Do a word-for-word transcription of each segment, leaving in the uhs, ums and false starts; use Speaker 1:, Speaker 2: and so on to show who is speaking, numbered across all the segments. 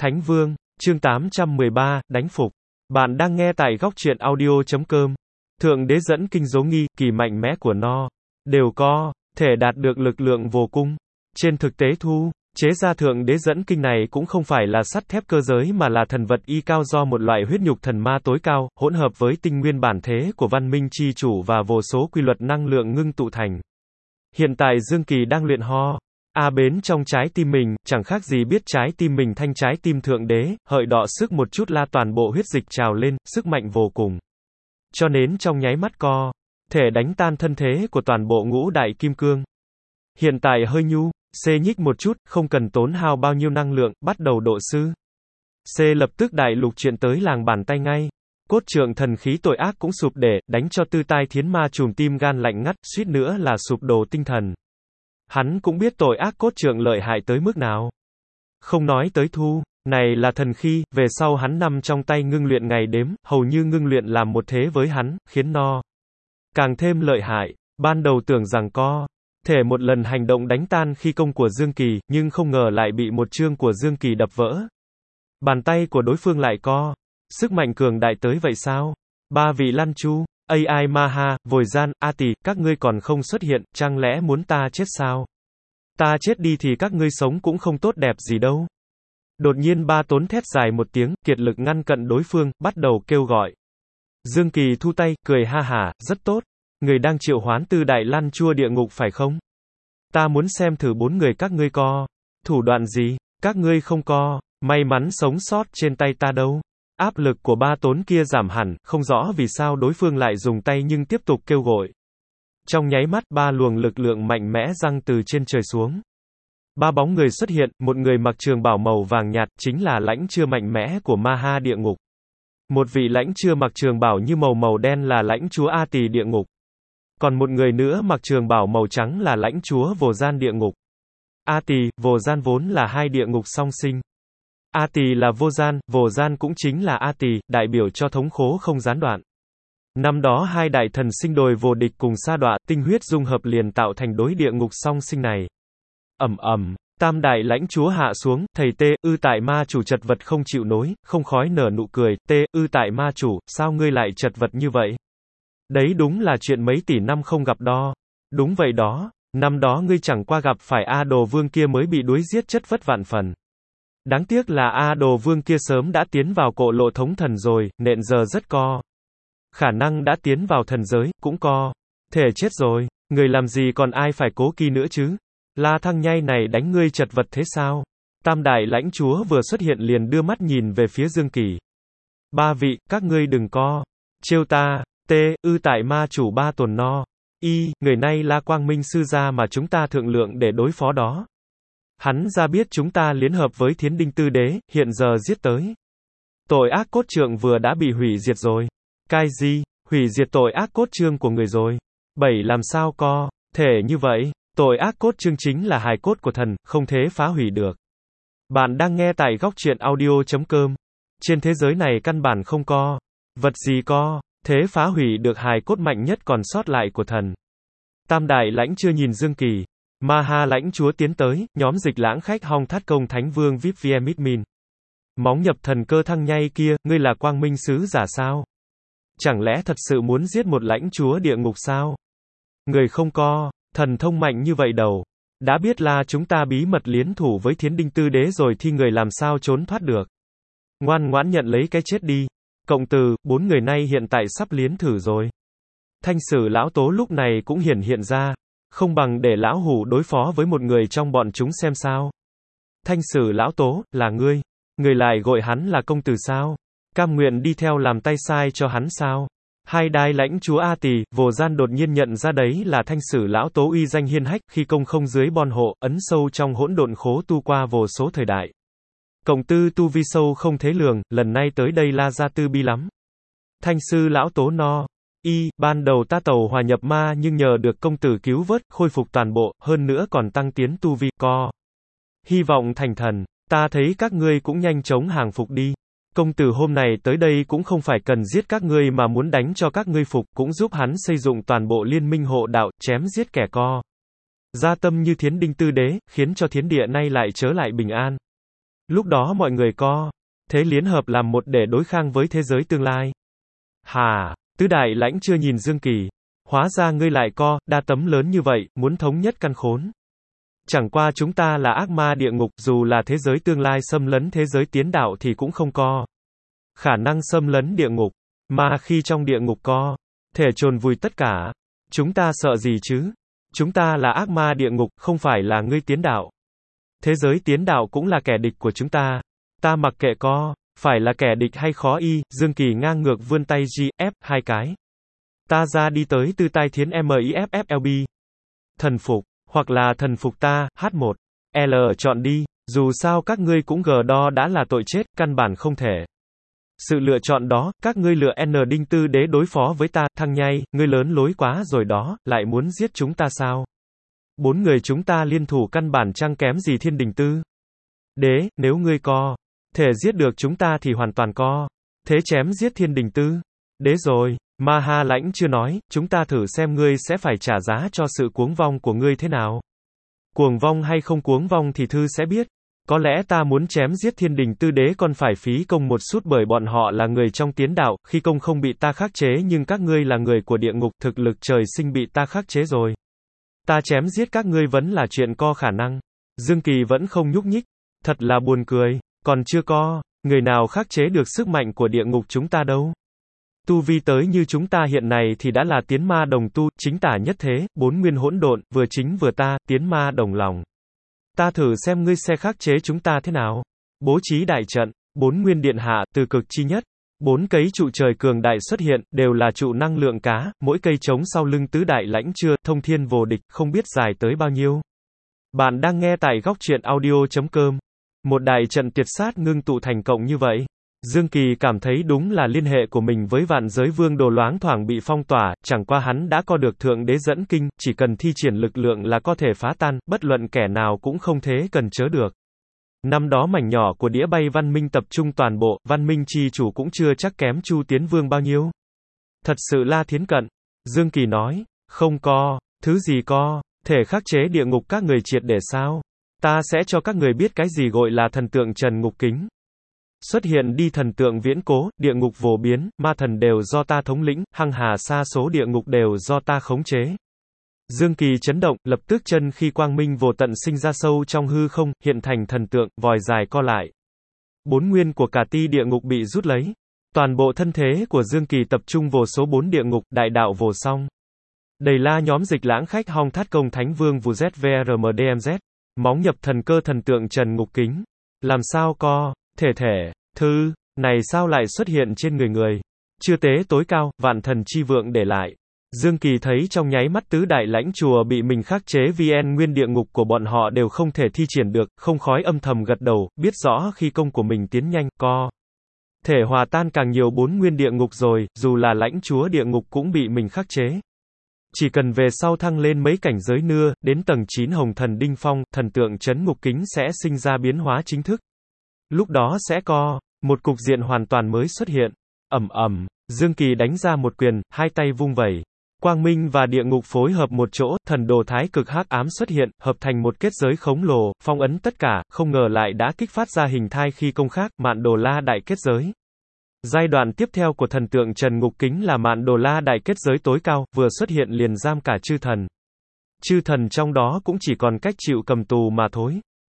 Speaker 1: Thánh Vương, chương tám trăm mười ba, đánh phục. Bạn đang nghe tại góc truyện audio chấm com. Thượng đế dẫn kinh dấu nghi, kỳ mạnh mẽ của nó, đều có thể đạt được lực lượng vô cung. Trên thực tế thu, chế ra thượng đế dẫn kinh này cũng không phải là sắt thép cơ giới mà là thần vật y cao do một loại huyết nhục thần ma tối cao, hỗn hợp với tinh nguyên bản thế của văn minh chi chủ và vô số quy luật năng lượng ngưng tụ thành. Hiện tại Dương Kỳ đang luyện ho. A bến trong trái tim mình, chẳng khác gì biết trái tim mình thanh trái tim thượng đế, hợi đọ sức một chút la toàn bộ huyết dịch trào lên, sức mạnh vô cùng. Cho nên trong nháy mắt co, thể đánh tan thân thế của toàn bộ ngũ đại kim cương. Hiện tại hơi nhu, xê nhích một chút, không cần tốn hao bao nhiêu năng lượng, bắt đầu độ sư. C lập tức đại lục chuyện tới làng bàn tay ngay. Cốt trượng thần khí tội ác cũng sụp để, đánh cho tư tai thiến ma trùm tim gan lạnh ngắt, suýt nữa là sụp đổ tinh thần. Hắn cũng biết tội ác cốt trượng lợi hại tới mức nào. Không nói tới thu, này là thần khí, về sau hắn nằm trong tay ngưng luyện ngày đếm, hầu như ngưng luyện làm một thế với hắn, khiến no càng thêm lợi hại. Ban đầu tưởng rằng co thể một lần hành động đánh tan khi công của Dương Kỳ, nhưng không ngờ lại bị một chương của Dương Kỳ đập vỡ. Bàn tay của đối phương lại co sức mạnh cường đại tới vậy sao? Ba vị Lan Chu, a i Maha, Vội Gian, A Tỳ, các ngươi còn không xuất hiện, chẳng lẽ muốn ta chết sao? Ta chết đi thì các ngươi sống cũng không tốt đẹp gì đâu. Đột nhiên ba tốn thét dài một tiếng, kiệt lực ngăn cận đối phương, bắt đầu kêu gọi. Dương Kỳ thu tay, cười ha hả, rất tốt. Người đang triệu hoán từ đại Lan Chua địa ngục phải không? Ta muốn xem thử bốn người các ngươi co thủ đoạn gì, các ngươi không co may mắn sống sót trên tay ta đâu. Áp lực của ba tốn kia giảm hẳn, không rõ vì sao đối phương lại dùng tay nhưng tiếp tục kêu gọi. Trong nháy mắt, ba luồng lực lượng mạnh mẽ giăng từ trên trời xuống. Ba bóng người xuất hiện, một người mặc trường bào màu vàng nhạt, chính là lãnh chưa mạnh mẽ của Ma-ha địa ngục. Một vị lãnh chưa mặc trường bào như màu màu đen là lãnh chúa A Tỳ địa ngục. Còn một người nữa mặc trường bào màu trắng là lãnh chúa Vô Gian địa ngục. A Tỳ, Vô Gian vốn là hai địa ngục song sinh. A Tỳ là vô gian, Vô Gian cũng chính là A Tỳ, đại biểu cho thống khổ không gián đoạn. Năm đó hai đại thần sinh đồi vô địch cùng sa đọa, tinh huyết dung hợp liền tạo thành đối địa ngục song sinh này. Ầm ầm, tam đại lãnh chúa hạ xuống, thầy tê, ư tại ma chủ chật vật không chịu nối, không khói nở nụ cười, tê, ư tại ma chủ, sao ngươi lại chật vật như vậy? Đấy đúng là chuyện mấy tỷ năm không gặp đo. Đúng vậy đó, năm đó ngươi chẳng qua gặp phải A Đồ Vương kia mới bị đuối giết chất vất vạn phần. Đáng tiếc là A Đồ Vương kia sớm đã tiến vào cộ lộ thống thần rồi, nện giờ rất co. Khả năng đã tiến vào thần giới, cũng co. Thể chết rồi, người làm gì còn ai phải cố kỳ nữa chứ? La thăng nhai này đánh ngươi chật vật thế sao? Tam đại lãnh chúa vừa xuất hiện liền đưa mắt nhìn về phía Dương Kỳ. Ba vị, các ngươi đừng co trêu ta. T, ư tại ma chủ ba tồn no. Y, người này là Quang Minh sư gia mà chúng ta thượng lượng để đối phó đó. Hắn ra biết chúng ta liên hợp với Thiến Đinh Tư Đế, hiện giờ giết tới. Tội ác cốt trượng vừa đã bị hủy diệt rồi. Cái gì? Hủy diệt tội ác cốt trương của người rồi. Bảy làm sao co thể như vậy? Tội ác cốt trương chính là hài cốt của thần, không thể phá hủy được. Bạn đang nghe tại góc truyện audio chấm com. Trên thế giới này căn bản không co vật gì co thế phá hủy được hài cốt mạnh nhất còn sót lại của thần. Tam đại lãnh chưa nhìn Dương Kỳ. Ma-ha lãnh chúa tiến tới, nhóm dịch lãng khách hong thắt công thánh vương vê i pê vê Midmin. Móng nhập thần cơ thăng nhai kia, ngươi là quang minh sứ giả sao? Chẳng lẽ thật sự muốn giết một lãnh chúa địa ngục sao? Người không co thần thông mạnh như vậy đầu. Đã biết là chúng ta bí mật liên thủ với Thiến Đinh Tư Đế rồi thì người làm sao trốn thoát được. Ngoan ngoãn nhận lấy cái chết đi. Cộng từ, bốn người nay hiện tại sắp liến thử rồi. Thanh sử lão tố lúc này cũng hiển hiện ra. Không bằng để lão hủ đối phó với một người trong bọn chúng xem sao. Thanh sử lão tố, là ngươi. Người lại gọi hắn là công tử sao? Cam nguyện đi theo làm tay sai cho hắn sao? Hai đai lãnh chúa A Tỳ, Vô Gian đột nhiên nhận ra đấy là thanh sử lão tố uy danh hiên hách, khi công không dưới bon hộ, ấn sâu trong hỗn độn khố tu qua vô số thời đại. Cộng tư tu vi sâu không thế lường, lần này tới đây la ra tư bi lắm. Thanh sư lão tố no. Y, ban đầu ta tàu hòa nhập ma nhưng nhờ được công tử cứu vớt, khôi phục toàn bộ, hơn nữa còn tăng tiến tu vi, co. Hy vọng thành thần, ta thấy các ngươi cũng nhanh chóng hàng phục đi. Công tử hôm nay tới đây cũng không phải cần giết các ngươi mà muốn đánh cho các ngươi phục, cũng giúp hắn xây dựng toàn bộ liên minh hộ đạo, chém giết kẻ co. Gia tâm như Thiến Đinh Tư Đế, khiến cho thiên địa nay lại trở lại bình an. Lúc đó mọi người co. Thế liên hợp làm một để đối kháng với thế giới tương lai. Hà, tứ đại lãnh chưa nhìn Dương Kỳ. Hóa ra ngươi lại co, đa tấm lớn như vậy, muốn thống nhất căn khốn. Chẳng qua chúng ta là ác ma địa ngục, dù là thế giới tương lai xâm lấn thế giới tiến đạo thì cũng không co. Khả năng xâm lấn địa ngục. Mà khi trong địa ngục co, thể chôn vùi tất cả. Chúng ta sợ gì chứ? Chúng ta là ác ma địa ngục, không phải là ngươi tiến đạo. Thế giới tiến đạo cũng là kẻ địch của chúng ta. Ta mặc kệ co, phải là kẻ địch hay khó y, Dương Kỳ ngang ngược vươn tay G, F, hai cái. Ta ra đi tới tư tai thiến M I F F L B. Thần phục, hoặc là thần phục ta, H một. L chọn đi, dù sao các ngươi cũng gờ đo đã là tội chết, căn bản không thể. Sự lựa chọn đó, các ngươi lựa N đinh tư đế đối phó với ta, thằng nhây, ngươi lớn lối quá rồi đó, lại muốn giết chúng ta sao? Bốn người chúng ta liên thủ căn bản chẳng kém gì thiên đình tư đế, nếu ngươi co, thể giết được chúng ta thì hoàn toàn co. Thế chém giết thiên đình tư đế rồi. Ma Ha Lãnh chưa nói, chúng ta thử xem ngươi sẽ phải trả giá cho sự cuống vong của ngươi thế nào. Cuồng vong hay không cuống vong thì thư sẽ biết. Có lẽ ta muốn chém giết thiên đình tư đế còn phải phí công một chút bởi bọn họ là người trong tiến đạo, khi công không bị ta khắc chế nhưng các ngươi là người của địa ngục, thực lực trời sinh bị ta khắc chế rồi. Ta chém giết các ngươi vẫn là chuyện co khả năng. Dương Kỳ vẫn không nhúc nhích. Thật là buồn cười. Còn chưa co, người nào khắc chế được sức mạnh của địa ngục chúng ta đâu. Tu vi tới như chúng ta hiện này thì đã là tiến ma đồng tu, chính tả nhất thế, bốn nguyên hỗn độn, vừa chính vừa ta, tiến ma đồng lòng. Ta thử xem ngươi sẽ khắc chế chúng ta thế nào. Bố trí đại trận, bốn nguyên điện hạ, từ cực chi nhất. Bốn cấy trụ trời cường đại xuất hiện, đều là trụ năng lượng cá, mỗi cây trống sau lưng tứ đại lãnh chưa, thông thiên vô địch, không biết dài tới bao nhiêu. Bạn đang nghe tại góc truyện audio chấm com. Một đại trận tiệt sát ngưng tụ thành cộng như vậy. Dương Kỳ cảm thấy đúng là liên hệ của mình với vạn giới vương đồ loáng thoảng bị phong tỏa, chẳng qua hắn đã có được thượng đế dẫn kinh, chỉ cần thi triển lực lượng là có thể phá tan, bất luận kẻ nào cũng không thế cần chớ được. Năm đó mảnh nhỏ của đĩa bay văn minh tập trung toàn bộ, văn minh chi chủ cũng chưa chắc kém Chu Tiến Vương bao nhiêu. Thật sự La Thiến cận. Dương Kỳ nói, không co, thứ gì co, thể khắc chế địa ngục các người triệt để sao? Ta sẽ cho các người biết cái gì gọi là thần tượng Trần Ngục Kính. Xuất hiện đi thần tượng viễn cố, địa ngục vô biến, ma thần đều do ta thống lĩnh, hăng hà sa số địa ngục đều do ta khống chế. Dương Kỳ chấn động, lập tức chân khi quang minh vô tận sinh ra sâu trong hư không, hiện thành thần tượng, vòi dài co lại. Bốn nguyên của cả ti địa ngục bị rút lấy. Toàn bộ thân thế của Dương Kỳ tập trung vô số bốn địa ngục, đại đạo vô song. Đầy la nhóm dịch lãng khách hong thát công thánh vương vù Z V R M D M Z. Móng nhập thần cơ thần tượng Trần Ngục Kính. Làm sao co, thể thể, thư, này sao lại xuất hiện trên người người. Chưa tế tối cao, vạn thần chi vượng để lại. Dương Kỳ thấy trong nháy mắt tứ đại lãnh chùa bị mình khắc chế vn nguyên địa ngục của bọn họ đều không thể thi triển được, không khói âm thầm gật đầu, biết rõ khi công của mình tiến nhanh, co. Thể hòa tan càng nhiều bốn nguyên địa ngục rồi, dù là lãnh chúa địa ngục cũng bị mình khắc chế. Chỉ cần về sau thăng lên mấy cảnh giới nữa, đến tầng chín hồng thần đinh phong, thần tượng trấn ngục kính sẽ sinh ra biến hóa chính thức. Lúc đó sẽ co, một cục diện hoàn toàn mới xuất hiện. Ầm ầm, Dương Kỳ đánh ra một quyền, hai tay vung vẩy. Quang minh và địa ngục phối hợp một chỗ, thần đồ thái cực hắc ám xuất hiện, hợp thành một kết giới khổng lồ, phong ấn tất cả, không ngờ lại đã kích phát ra hình thai khi công khác, Mạn Đồ La đại kết giới. Giai đoạn tiếp theo của thần tượng Trần Ngục Kính là Mạn Đồ La đại kết giới tối cao, vừa xuất hiện liền giam cả chư thần. Chư thần trong đó cũng chỉ còn cách chịu cầm tù mà thôi.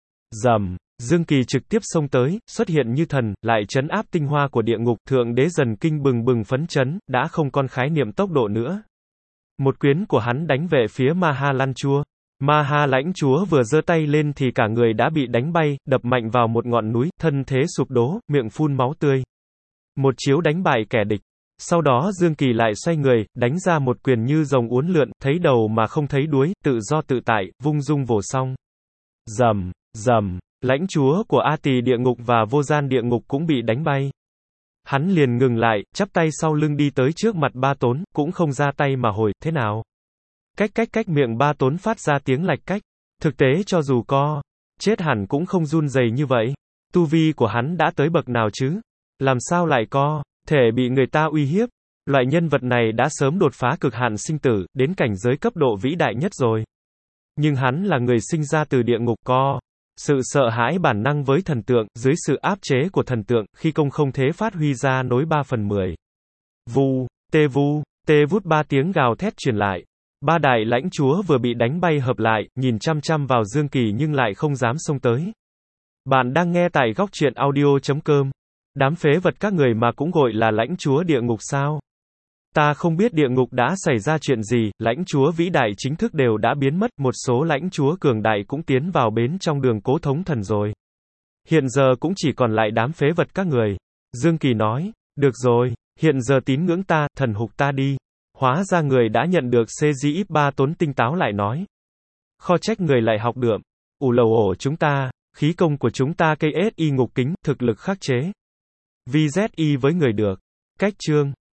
Speaker 1: Rầm, Dương Kỳ trực tiếp xông tới, xuất hiện như thần, lại trấn áp tinh hoa của địa ngục, thượng đế dần kinh bừng bừng phấn chấn, đã không còn khái niệm tốc độ nữa. Một quyến của hắn đánh về phía Ma Ha Lan Chúa. Ma Ha lãnh chúa vừa giơ tay lên thì cả người đã bị đánh bay, đập mạnh vào một ngọn núi, thân thế sụp đổ, miệng phun máu tươi. Một chiếu đánh bại kẻ địch. Sau đó Dương Kỳ lại xoay người, đánh ra một quyền như rồng uốn lượn, thấy đầu mà không thấy đuối, tự do tự tại, vung dung vô song. Rầm, rầm, lãnh chúa của A Tỳ địa ngục và vô gian địa ngục cũng bị đánh bay. Hắn liền ngừng lại, chắp tay sau lưng đi tới trước mặt Ba Tốn, cũng không ra tay mà hồi, thế nào? Cách cách cách miệng Ba Tốn phát ra tiếng lạch cách. Thực tế cho dù co, chết hẳn cũng không run rẩy như vậy. Tu vi của hắn đã tới bậc nào chứ? Làm sao lại co, thể bị người ta uy hiếp? Loại nhân vật này đã sớm đột phá cực hạn sinh tử, đến cảnh giới cấp độ vĩ đại nhất rồi. Nhưng hắn là người sinh ra từ địa ngục co. Sự sợ hãi bản năng với thần tượng, dưới sự áp chế của thần tượng, khi công không thể phát huy ra nối ba phần mười. Vu, tê vu, tê vút ba tiếng gào thét truyền lại. Ba đại lãnh chúa vừa bị đánh bay hợp lại, nhìn chăm chăm vào Dương Kỳ nhưng lại không dám xông tới. Bạn đang nghe tại góc truyện audio chấm com. Đám phế vật các người mà cũng gọi là lãnh chúa địa ngục sao? Ta không biết địa ngục đã xảy ra chuyện gì, lãnh chúa vĩ đại chính thức đều đã biến mất, một số lãnh chúa cường đại cũng tiến vào bến trong đường cố thống thần rồi. Hiện giờ cũng chỉ còn lại đám phế vật các người. Dương Kỳ nói, được rồi, hiện giờ tín ngưỡng ta, thần hục ta đi. Hóa ra người đã nhận được xê giê i ba tốn tinh táo lại nói. Kho trách người lại học đượm. Ủ lầu ổ chúng ta, khí công của chúng ta cây ét i ngục kính, thực lực khắc chế. vê zét i với người được. Cách chương.